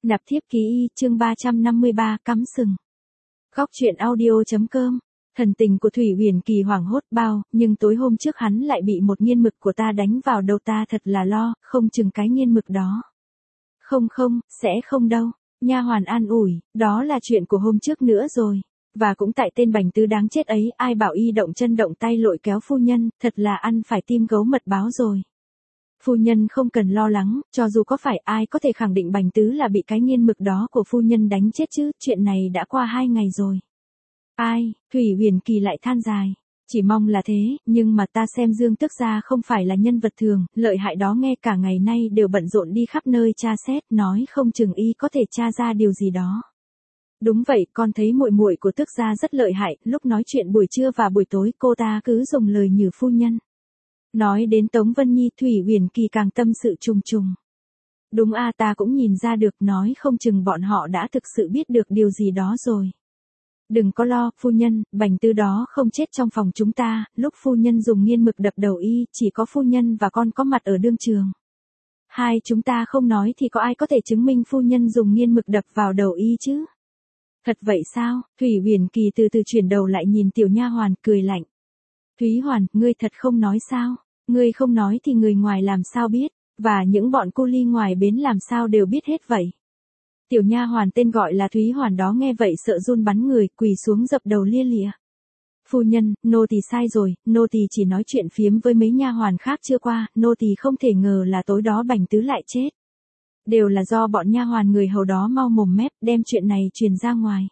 Nạp thiếp ký y, chương 353, cắm sừng. Góc truyện audio.com. Thần tình của Thủy Huyền Kỳ hoảng hốt bao, nhưng tối hôm trước hắn lại bị một nghiên mực của ta đánh vào đầu, ta thật là lo, không chừng cái nghiên mực đó. Không, sẽ không đâu. Nha hoàn an ủi, đó là chuyện của hôm trước nữa rồi. Và cũng tại tên bành tứ đáng chết ấy, ai bảo y động chân động tay lội kéo phu nhân, thật là ăn phải tim gấu mật báo rồi. Phu nhân không cần lo lắng, cho dù có phải ai có thể khẳng định bành tứ là bị cái nghiên mực đó của phu nhân đánh chết chứ, chuyện này đã qua 2 ngày rồi. Ai, Thủy Huyền Kỳ lại than dài. Chỉ mong là thế, nhưng mà ta xem Dương Tước gia không phải là nhân vật thường, lợi hại đó nghe cả ngày nay đều bận rộn đi khắp nơi tra xét, nói không chừng y có thể tra ra điều gì đó. Đúng vậy, con thấy muội muội của Tước gia rất lợi hại, lúc nói chuyện buổi trưa và buổi tối cô ta cứ dùng lời nhử phu nhân. Nói đến Tống Vân Nhi, Thủy Huyền Kỳ càng tâm sự trùng trùng. Đúng a, ta cũng nhìn ra được, nói không chừng bọn họ đã thực sự biết được điều gì đó rồi. Đừng có lo, phu nhân, bành tứ đó không chết trong phòng chúng ta, lúc phu nhân dùng nghiên mực đập đầu y, chỉ có phu nhân và con có mặt ở đương trường. Hai chúng ta không nói thì có ai có thể chứng minh phu nhân dùng nghiên mực đập vào đầu y chứ? Thật vậy sao? Thủy Huyền Kỳ từ từ chuyển đầu lại nhìn tiểu nha hoàn, cười lạnh. Thúy Hoàn, ngươi thật không nói sao? Ngươi không nói thì người ngoài làm sao biết, và những bọn cu ly ngoài bến làm sao đều biết hết vậy. Tiểu nha hoàn tên gọi là Thúy Hoàn đó nghe vậy sợ run bắn người, quỳ xuống dập đầu lia lịa. Phu nhân, nô tỳ sai rồi, nô tỳ chỉ nói chuyện phiếm với mấy nha hoàn khác chưa qua, nô tỳ không thể ngờ là tối đó bành tứ lại chết. Đều là do bọn nha hoàn người hầu đó mau mồm mép đem chuyện này truyền ra ngoài.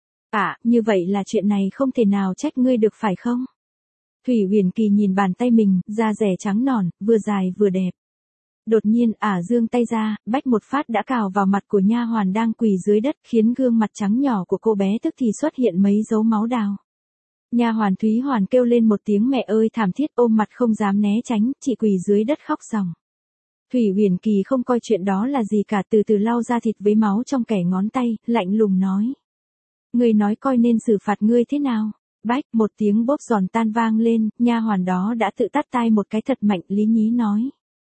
Như vậy là chuyện này không thể nào trách ngươi được phải không? Thủy Huyền Kỳ nhìn bàn tay mình, da rẻ trắng nõn, vừa dài vừa đẹp. Đột nhiên giương tay ra, bách một phát đã cào vào mặt của nha hoàn đang quỳ dưới đất, khiến gương mặt trắng nhỏ của cô bé tức thì xuất hiện mấy dấu máu đào. Nha hoàn Thúy Hoàn kêu lên một tiếng mẹ ơi thảm thiết, ôm mặt không dám né tránh, chỉ quỳ dưới đất khóc ròng. Thủy Huyền Kỳ không coi chuyện đó là gì cả, từ từ lau da thịt với máu trong kẻ ngón tay, lạnh lùng nói. Ngươi nói coi nên xử phạt ngươi thế nào? Bách, một tiếng bốp giòn tan vang lên, nha hoàn đó đã tự tát tai một cái thật mạnh, lý nhí nói.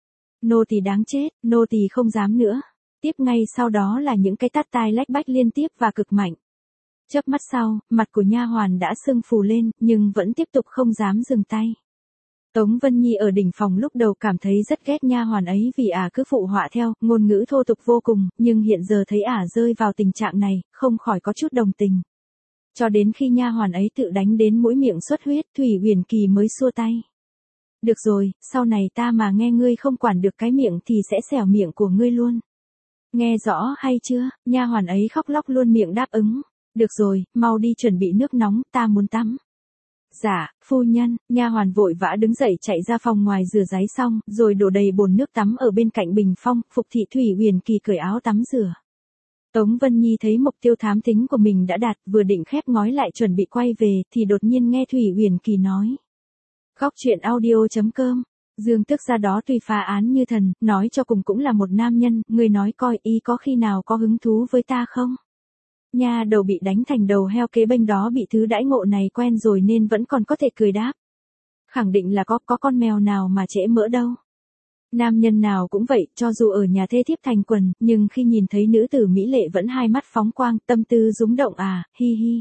Nô tỳ đáng chết, nô tỳ không dám nữa. Tiếp ngay sau đó là những cái tát tai lách bách liên tiếp và cực mạnh. Chớp mắt sau, mặt của nha hoàn đã sưng phù lên, nhưng vẫn tiếp tục không dám dừng tay. Tống Vân Nhi ở đỉnh phòng lúc đầu cảm thấy rất ghét nha hoàn ấy vì cứ phụ họa theo, ngôn ngữ thô tục vô cùng, nhưng hiện giờ thấy rơi vào tình trạng này, không khỏi có chút đồng tình. Cho đến khi nha hoàn ấy tự đánh đến mũi miệng xuất huyết, Thủy Huyền Kỳ mới xua tay. Được rồi, sau này ta mà nghe ngươi không quản được cái miệng thì sẽ xẻo miệng của ngươi luôn. Nghe rõ hay chưa? Nha hoàn ấy khóc lóc luôn miệng đáp ứng. Được rồi, mau đi chuẩn bị nước nóng, ta muốn tắm. Dạ, phu nhân. Nha hoàn vội vã đứng dậy chạy ra phòng ngoài rửa ráy xong, rồi đổ đầy bồn nước tắm ở bên cạnh bình phong, phục thị Thủy Huyền Kỳ cởi áo tắm rửa. Tống Vân Nhi thấy mục tiêu thám thính của mình đã đạt, vừa định khép ngói lại chuẩn bị quay về, thì đột nhiên nghe Thủy Huyền Kỳ nói. Góc truyện audio.com. Dương Tước gia đó tuy phá án như thần, nói cho cùng cũng là một nam nhân, người nói coi y có khi nào có hứng thú với ta không? Nha đầu bị đánh thành đầu heo kế bên đó bị thứ đãi ngộ này quen rồi nên vẫn còn có thể cười đáp. Khẳng định là có con mèo nào mà trễ mỡ đâu. Nam nhân nào cũng vậy, cho dù ở nhà thê thiếp thành quần, nhưng khi nhìn thấy nữ tử mỹ lệ vẫn hai mắt phóng quang, tâm tư rúng động hi hi.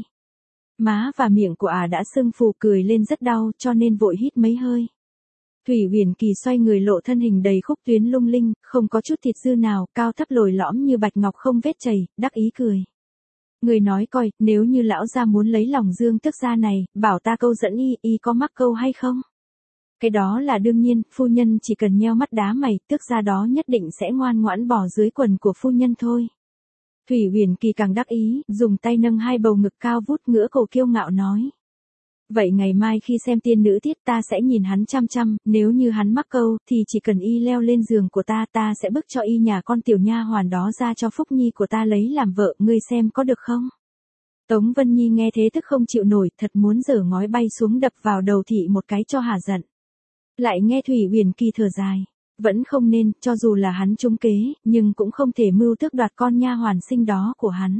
Má và miệng của đã sưng phù, cười lên rất đau, cho nên vội hít mấy hơi. Thủy Huyền Kỳ xoay người lộ thân hình đầy khúc tuyến lung linh, không có chút thịt dư nào, cao thấp lồi lõm như bạch ngọc không vết chảy, đắc ý cười. Người nói coi, nếu như lão gia muốn lấy lòng Dương Tước gia này, bảo ta câu dẫn y có mắc câu hay không? Cái đó là đương nhiên, phu nhân chỉ cần nheo mắt đá mày, Tước gia đó nhất định sẽ ngoan ngoãn bỏ dưới quần của phu nhân thôi. Thủy Huyền Kỳ càng đắc ý, dùng tay nâng hai bầu ngực cao vút, ngửa cổ kiêu ngạo nói. Vậy ngày mai khi xem tiên nữ tiết ta sẽ nhìn hắn chăm chăm, nếu như hắn mắc câu, thì chỉ cần y leo lên giường của ta sẽ bức cho y nhà con tiểu nha hoàn đó ra cho Phúc Nhi của ta lấy làm vợ, ngươi xem có được không? Tống Vân Nhi nghe thế tức không chịu nổi, thật muốn giở ngói bay xuống đập vào đầu thị một cái cho hả giận. Lại nghe Thủy Huyền Kỳ thở dài. Vẫn không nên, cho dù là hắn trúng kế, nhưng cũng không thể mưu tước đoạt con nha hoàn sinh đó của hắn.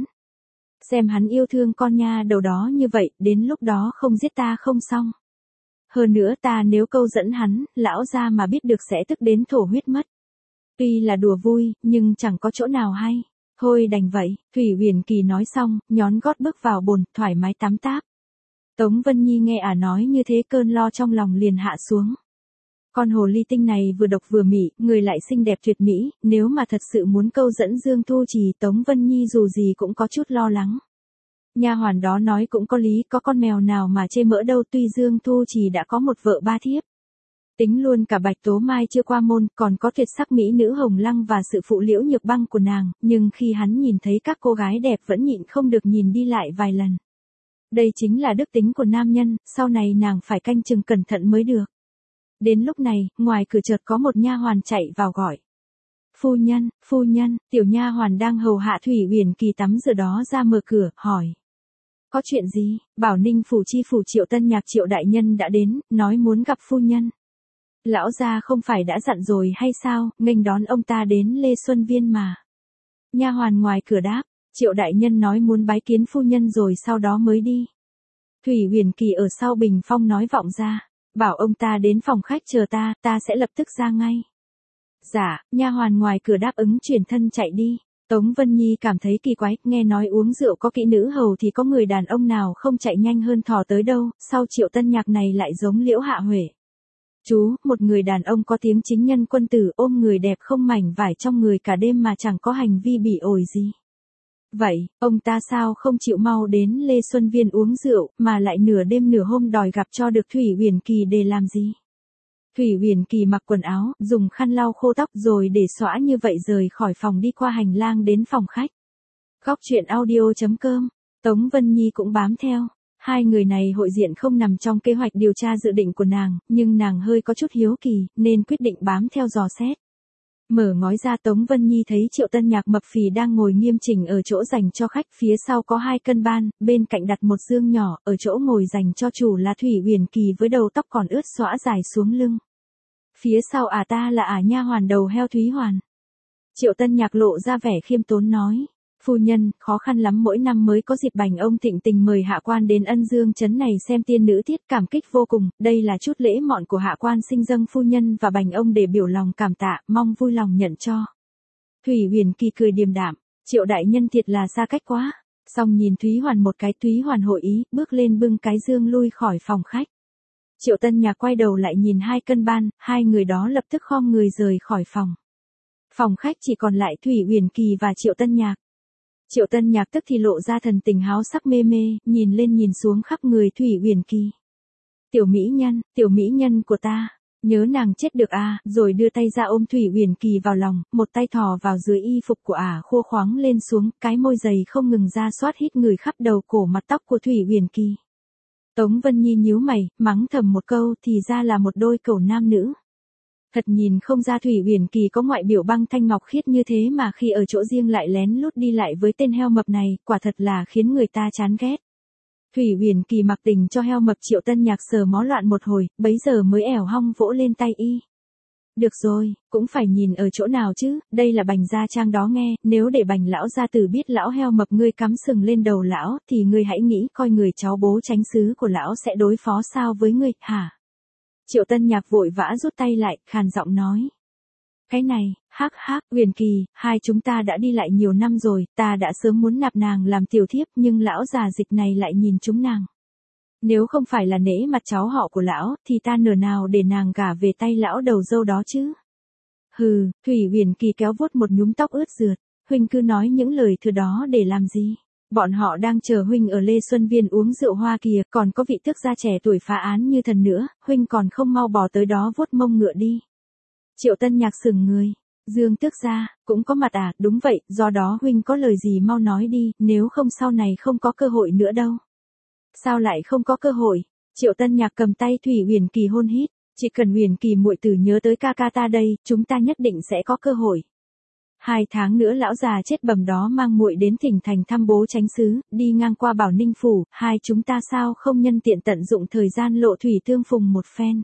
Xem hắn yêu thương con nha đầu đó như vậy, đến lúc đó không giết ta không xong. Hơn nữa ta nếu câu dẫn hắn, lão gia mà biết được sẽ tức đến thổ huyết mất. Tuy là đùa vui, nhưng chẳng có chỗ nào hay. Thôi đành vậy, Thủy Huyền Kỳ nói xong, nhón gót bước vào bồn, thoải mái tắm táp. Tống Vân Nhi nghe nói như thế cơn lo trong lòng liền hạ xuống. Con hồ ly tinh này vừa độc vừa mị, người lại xinh đẹp tuyệt mỹ, nếu mà thật sự muốn câu dẫn Dương Thu Trì, Tống Vân Nhi dù gì cũng có chút lo lắng. Nha hoàn đó nói cũng có lý, có con mèo nào mà chê mỡ đâu, tuy Dương Thu Trì đã có một vợ ba thiếp. Tính luôn cả Bạch Tố Mai chưa qua môn, còn có tuyệt sắc mỹ nữ Hồng Lăng và sự phụ Liễu Nhược Băng của nàng, nhưng khi hắn nhìn thấy các cô gái đẹp vẫn nhịn không được nhìn đi lại vài lần. Đây chính là đức tính của nam nhân, sau này nàng phải canh chừng cẩn thận mới được. Đến lúc này, ngoài cửa chợt có một nha hoàn chạy vào gọi. Phu nhân, tiểu nha hoàn đang hầu hạ Thủy Huyền Kỳ tắm rửa đó ra mở cửa, hỏi. Có chuyện gì? Bảo Ninh phủ chi phủ Triệu Tân Nhạc Triệu đại nhân đã đến, nói muốn gặp phu nhân. Lão gia không phải đã dặn rồi hay sao, nghênh đón ông ta đến Lê Xuân Viên mà. Nha hoàn ngoài cửa đáp, Triệu đại nhân nói muốn bái kiến phu nhân rồi sau đó mới đi. Thủy Huyền Kỳ ở sau bình phong nói vọng ra, bảo ông ta đến phòng khách chờ ta sẽ lập tức ra ngay. Dạ, nha hoàn ngoài cửa đáp ứng chuyển thân chạy đi. Tống Vân Nhi cảm thấy kỳ quái, nghe nói uống rượu có kỹ nữ hầu thì có người đàn ông nào không chạy nhanh hơn thò tới đâu, sau Triệu Tân Nhạc này lại giống Liễu Hạ Huệ. Chú, một người đàn ông có tiếng chính nhân quân tử ôm người đẹp không mảnh vải trong người cả đêm mà chẳng có hành vi bị ổi gì. Vậy, ông ta sao không chịu mau đến Lê Xuân Viên uống rượu, mà lại nửa đêm nửa hôm đòi gặp cho được Thủy Huyền Kỳ để làm gì? Thủy Huyền Kỳ mặc quần áo, dùng khăn lau khô tóc rồi để xõa như vậy rời khỏi phòng đi qua hành lang đến phòng khách. Góc truyện audio.com, Tống Vân Nhi cũng bám theo. Hai người này hội diện không nằm trong kế hoạch điều tra dự định của nàng, nhưng nàng hơi có chút hiếu kỳ, nên quyết định bám theo dò xét. Mở ngói ra Tống Vân Nhi thấy Triệu Tân Nhạc mập phì đang ngồi nghiêm chỉnh ở chỗ dành cho khách, phía sau có 2 cân ban, bên cạnh đặt một dương nhỏ, ở chỗ ngồi dành cho chủ là Thủy Huyền Kỳ với đầu tóc còn ướt xõa dài xuống lưng. Phía sau ta là nha hoàn đầu heo Thúy Hoàn. Triệu Tân Nhạc lộ ra vẻ khiêm tốn nói. Phu nhân, khó khăn lắm mỗi năm mới có dịp bành ông thịnh tình mời hạ quan đến Ân Dương trấn này xem tiên nữ tiết, cảm kích vô cùng, đây là chút lễ mọn của hạ quan sinh dâng phu nhân và bành ông để biểu lòng cảm tạ, mong vui lòng nhận cho. Thủy Huyền Kỳ cười điềm đạm, Triệu đại nhân thiệt là xa cách quá. Xong nhìn Thúy Hoàn một cái, Thúy Hoàn hội ý, bước lên bưng cái dương lui khỏi phòng khách. Triệu Tân Nhạc quay đầu lại nhìn 2 cân ban, hai người đó lập tức khom người rời khỏi phòng. Phòng khách chỉ còn lại Thủy Huyền Kỳ và Triệu Tân Nhạc. Triệu Tân Nhạc tức thì lộ ra thần tình háo sắc mê mê, nhìn lên nhìn xuống khắp người Thủy Huyền Kỳ. Tiểu mỹ nhân của ta, nhớ nàng chết được rồi đưa tay ra ôm Thủy Huyền Kỳ vào lòng, một tay thò vào dưới y phục của khô khoáng lên xuống, cái môi dày không ngừng ra xoát hít người khắp đầu cổ mặt tóc của Thủy Huyền Kỳ. Tống Vân Nhi nhíu mày, mắng thầm một câu thì ra là một đôi cẩu nam nữ. Thật nhìn không ra Thủy Huyền Kỳ có ngoại biểu băng thanh ngọc khiết như thế mà khi ở chỗ riêng lại lén lút đi lại với tên heo mập này, quả thật là khiến người ta chán ghét. Thủy Huyền Kỳ mặc tình cho heo mập Triệu Tân Nhạc sờ mó loạn một hồi, bấy giờ mới ẻo hong vỗ lên tay y. Được rồi, cũng phải nhìn ở chỗ nào chứ, đây là Bành gia trang đó nghe, nếu để Bành lão gia tử biết lão heo mập ngươi cắm sừng lên đầu lão, thì ngươi hãy nghĩ coi người cháu bố tránh xứ của lão sẽ đối phó sao với ngươi, hả? Triệu Tân Nhạc vội vã rút tay lại, khàn giọng nói. Cái này, Huyền Kỳ, hai chúng ta đã đi lại nhiều năm rồi, ta đã sớm muốn nạp nàng làm tiểu thiếp nhưng lão già dịch này lại nhìn chúng nàng. Nếu không phải là nể mặt cháu họ của lão, thì ta nửa nào để nàng gả về tay lão đầu dâu đó chứ. Hừ, Thủy Huyền Kỳ kéo vuốt một nhúm tóc ướt rượt, huynh cứ nói những lời thừa đó để làm gì? Bọn họ đang chờ huynh ở Lê Xuân Viên uống rượu hoa kìa, còn có vị tước gia trẻ tuổi phá án như thần nữa, huynh còn không mau bỏ tới đó vuốt mông ngựa đi. Triệu Tân Nhạc sững người, Dương tước gia, cũng có mặt đúng vậy, do đó huynh có lời gì mau nói đi, nếu không sau này không có cơ hội nữa đâu. Sao lại không có cơ hội? Triệu Tân Nhạc cầm tay Thủy Huyền Kỳ hôn hít, chỉ cần Huyền Kỳ muội tử nhớ tới ca ca ta đây, chúng ta nhất định sẽ có cơ hội. 2 tháng nữa lão già chết bầm đó mang muội đến Thỉnh Thành thăm bố tránh xứ, đi ngang qua Bảo Ninh phủ, hai chúng ta sao không nhân tiện tận dụng thời gian lộ thủy tương phùng một phen.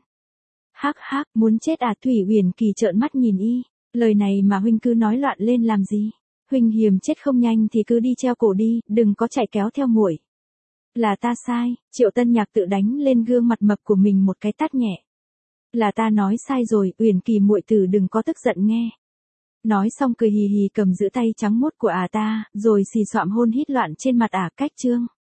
Muốn chết Thủy Huyền Kỳ trợn mắt nhìn y, lời này mà huynh cứ nói loạn lên làm gì? Huynh hiềm chết không nhanh thì cứ đi treo cổ đi, đừng có chạy kéo theo muội. Là ta sai, Triệu Tân Nhạc tự đánh lên gương mặt mập của mình một cái tát nhẹ. Là ta nói sai rồi, Huyền Kỳ muội tử đừng có tức giận nghe. Nói xong cười hì hì cầm giữ tay trắng muốt của ta, rồi xì xoạm hôn hít loạn trên mặt cách Trương.